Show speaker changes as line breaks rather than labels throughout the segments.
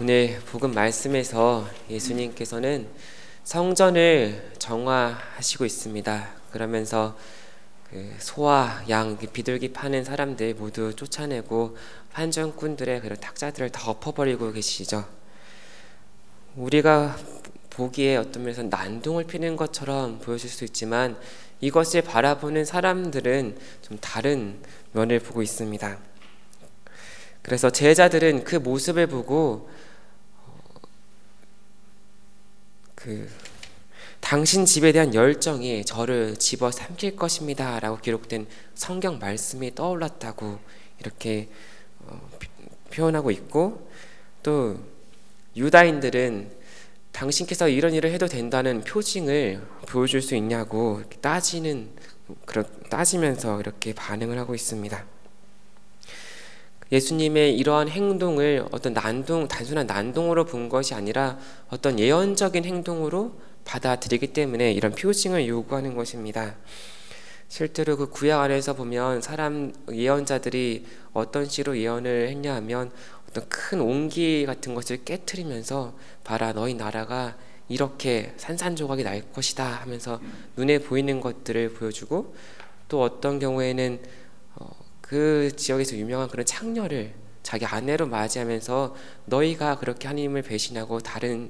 오늘 복음 말씀에서 예수님께서는 성전을 정화하시고 있습니다. 그러면서 소와 양 비둘기 파는 사람들 모두 쫓아내고 환전꾼들의 그런 탁자들을 다 엎어버리고 계시죠. 우리가 보기에 어떤 면에서 난동을 피는 것처럼 보여질 수 있지만 이것을 바라보는 사람들은 좀 다른 면을 보고 있습니다. 그래서 제자들은 그 모습을 보고 당신 집에 대한 열정이 저를 집어삼킬 것입니다 라고 기록된 성경 말씀이 떠올랐다고 이렇게 표현하고 있고, 또 유다인들은 당신께서 이런 일을 해도 된다는 표징을 보여줄 수 있냐고 따지면서 이렇게 반응을 하고 있습니다. 예수님의 이러한 행동을 단순한 난동으로 본 것이 아니라 어떤 예언적인 행동으로 받아들이기 때문에 이런 표징을 요구하는 것입니다. 실제로 그 구약 안에서 보면 예언자들이 어떤 식으로 예언을 했냐 하면 어떤 큰 옹기 같은 것을 깨트리면서 봐라, 너희 나라가 이렇게 산산조각이 날 것이다 하면서 눈에 보이는 것들을 보여주고, 또 어떤 경우에는 그 지역에서 유명한 그런 창녀를 자기 아내로 맞이하면서 너희가 그렇게 하나님을 배신하고 다른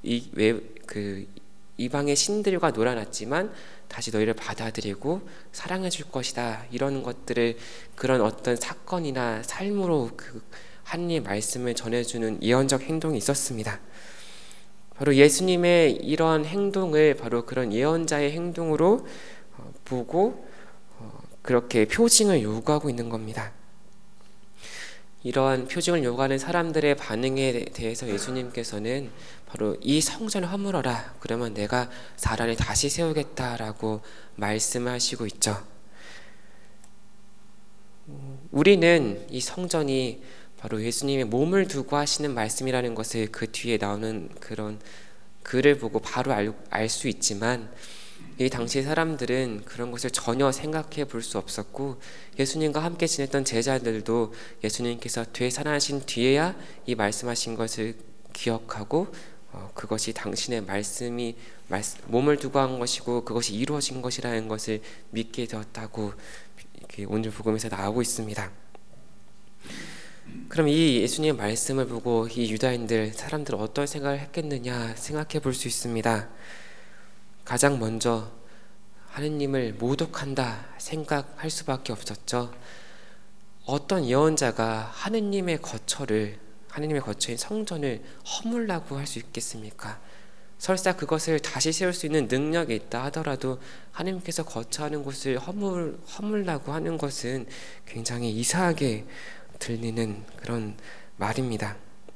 이방의 신들과 놀아났지만 다시 너희를 받아들이고 사랑해 줄 것이다, 이런 것들을 그런 어떤 사건이나 삶으로 하나님의 말씀을 전해주는 예언적 행동이 있었습니다. 바로 예수님의 이런 행동을 바로 그런 예언자의 행동으로 보고 그렇게 표징을 요구하고 있는 겁니다. 이러한 표징을 요구하는 사람들의 반응에 대해서 예수님께서는 바로 이 성전을 허물어라, 그러면 내가 사람을 다시 세우겠다라고 말씀하시고 있죠. 우리는 이 성전이 바로 예수님의 몸을 두고 하시는 말씀이라는 것을 그 뒤에 나오는 그런 글을 보고 바로 알 수 있지만, 이 당시 사람들은 그런 것을 전혀 생각해 볼 수 없었고, 예수님과 함께 지냈던 제자들도 예수님께서 되살아나신 뒤에야 이 말씀하신 것을 기억하고 그것이 당신의 말씀이 몸을 두고 한 것이고 그것이 이루어진 것이라는 것을 믿게 되었다고 오늘 복음에서 나오고 있습니다. 그럼 이 예수님의 말씀을 보고 이 사람들 어떤 생각을 했겠느냐 생각해 볼 수 있습니다. 가장 먼저 하느님을 모독한다 생각할 수밖에 없었죠. 어떤 예언자가 하느님의 거처인 성전을 허물라고 할 수 있겠습니까? 설사 그것을 다시 세울 수 있는 능력이 있다 하더라도 하느님께서 거처하는 곳을 허물라고 하는 것은 굉장히 이상하게 들리는 그런 말입니다.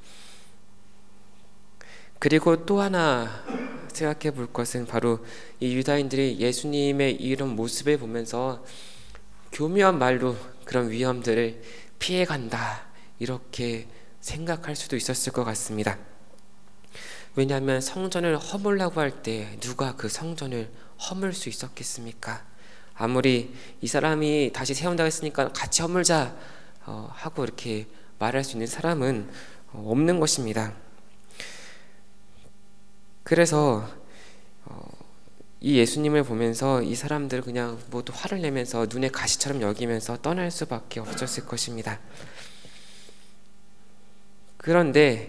그리고 또 하나 생각해 볼 것은 바로 이 유다인들이 예수님의 이런 모습을 보면서 교묘한 말로 그런 위험들을 피해간다, 이렇게 생각할 수도 있었을 것 같습니다. 왜냐하면 성전을 허물라고 할 때 누가 그 성전을 허물 수 있었겠습니까? 아무리 이 사람이 다시 세운다고 했으니까 같이 허물자 하고 이렇게 말할 수 있는 사람은 없는 것입니다. 그래서 이 예수님을 보면서 이 사람들 그냥 모두 화를 내면서 눈에 가시처럼 여기면서 떠날 수밖에 없었을 것입니다. 그런데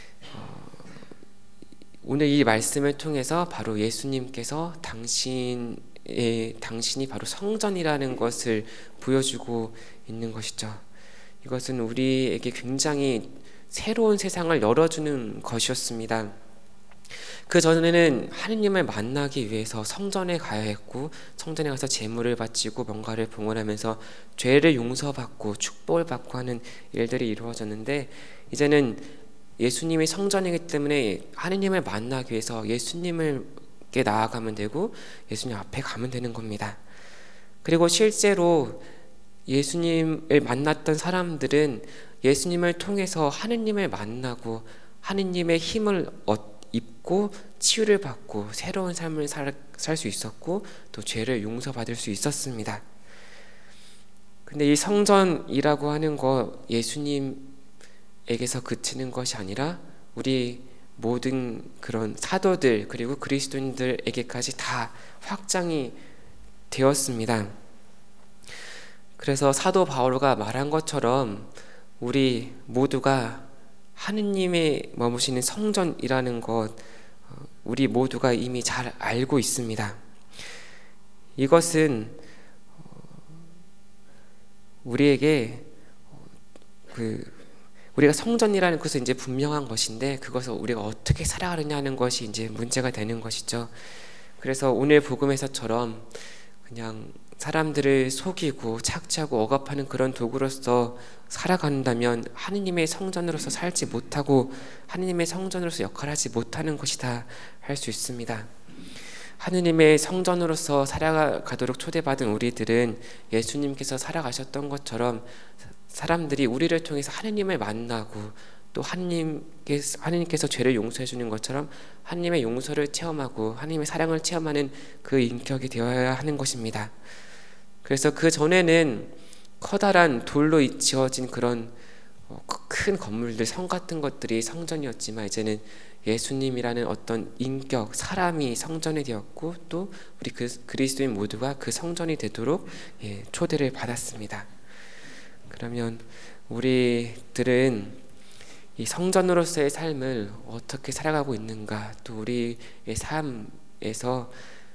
오늘 이 말씀을 통해서 바로 예수님께서 당신이 바로 성전이라는 것을 보여주고 있는 것이죠. 이것은 우리에게 굉장히 새로운 세상을 열어주는 것이었습니다. 그 전에는 하느님을 만나기 위해서 성전에 가야 했고, 성전에 가서 제물을 바치고 뭔가를 봉헌하면서 죄를 용서받고 축복을 받고 하는 일들이 이루어졌는데, 이제는 예수님이 성전이기 때문에 하느님을 만나기 위해서 예수님께 나아가면 되고 예수님 앞에 가면 되는 겁니다. 그리고 실제로 예수님을 만났던 사람들은 예수님을 통해서 하느님을 만나고 하느님의 힘을 입고 치유를 받고 새로운 삶을 살 수 있었고 또 죄를 용서받을 수 있었습니다. 근데 이 성전이라고 하는 거 예수님에게서 그치는 것이 아니라 우리 모든 그런 사도들 그리고 그리스도인들에게까지 다 확장이 되었습니다. 그래서 사도 바울가 말한 것처럼 우리 모두가 하느님의 머무시는 성전이라는 것, 우리 모두가 이미 잘 알고 있습니다. 이것은 우리에게 우리가 성전이라는 것은 이제 분명한 것인데, 그것을 우리가 어떻게 살아가느냐는 것이 이제 문제가 되는 것이죠. 그래서 오늘 복음에서처럼 그냥 사람들을 속이고 착취하고 억압하는 그런 도구로서 살아간다면 하느님의 성전으로서 살지 못하고 하느님의 성전으로서 역할하지 못하는 것이다 할 수 있습니다. 하느님의 성전으로서 살아가도록 초대받은 우리들은 예수님께서 살아가셨던 것처럼 사람들이 우리를 통해서 하느님을 만나고 또 하느님께서 죄를 용서해 주는 것처럼 하느님의 용서를 체험하고 하느님의 사랑을 체험하는 그 인격이 되어야 하는 것입니다. 그래서 그 전에는 커다란 돌로 지어진 그런 큰 건물들, 성 같은 것들이 성전이었지만 이제는 예수님이라는 어떤 인격, 사람이 성전이 되었고 또 우리 그리스도인 모두가 그 성전이 되도록 초대를 받았습니다. 그러면 우리들은 이 성전으로서의 삶을 어떻게 살아가고 있는가, 또 우리의 삶에서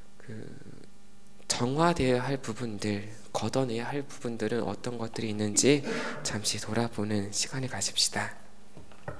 정화되어야 할 부분들, 걷어내야 할 부분들은 어떤 것들이 있는지 잠시 돌아보는 시간을 가집시다.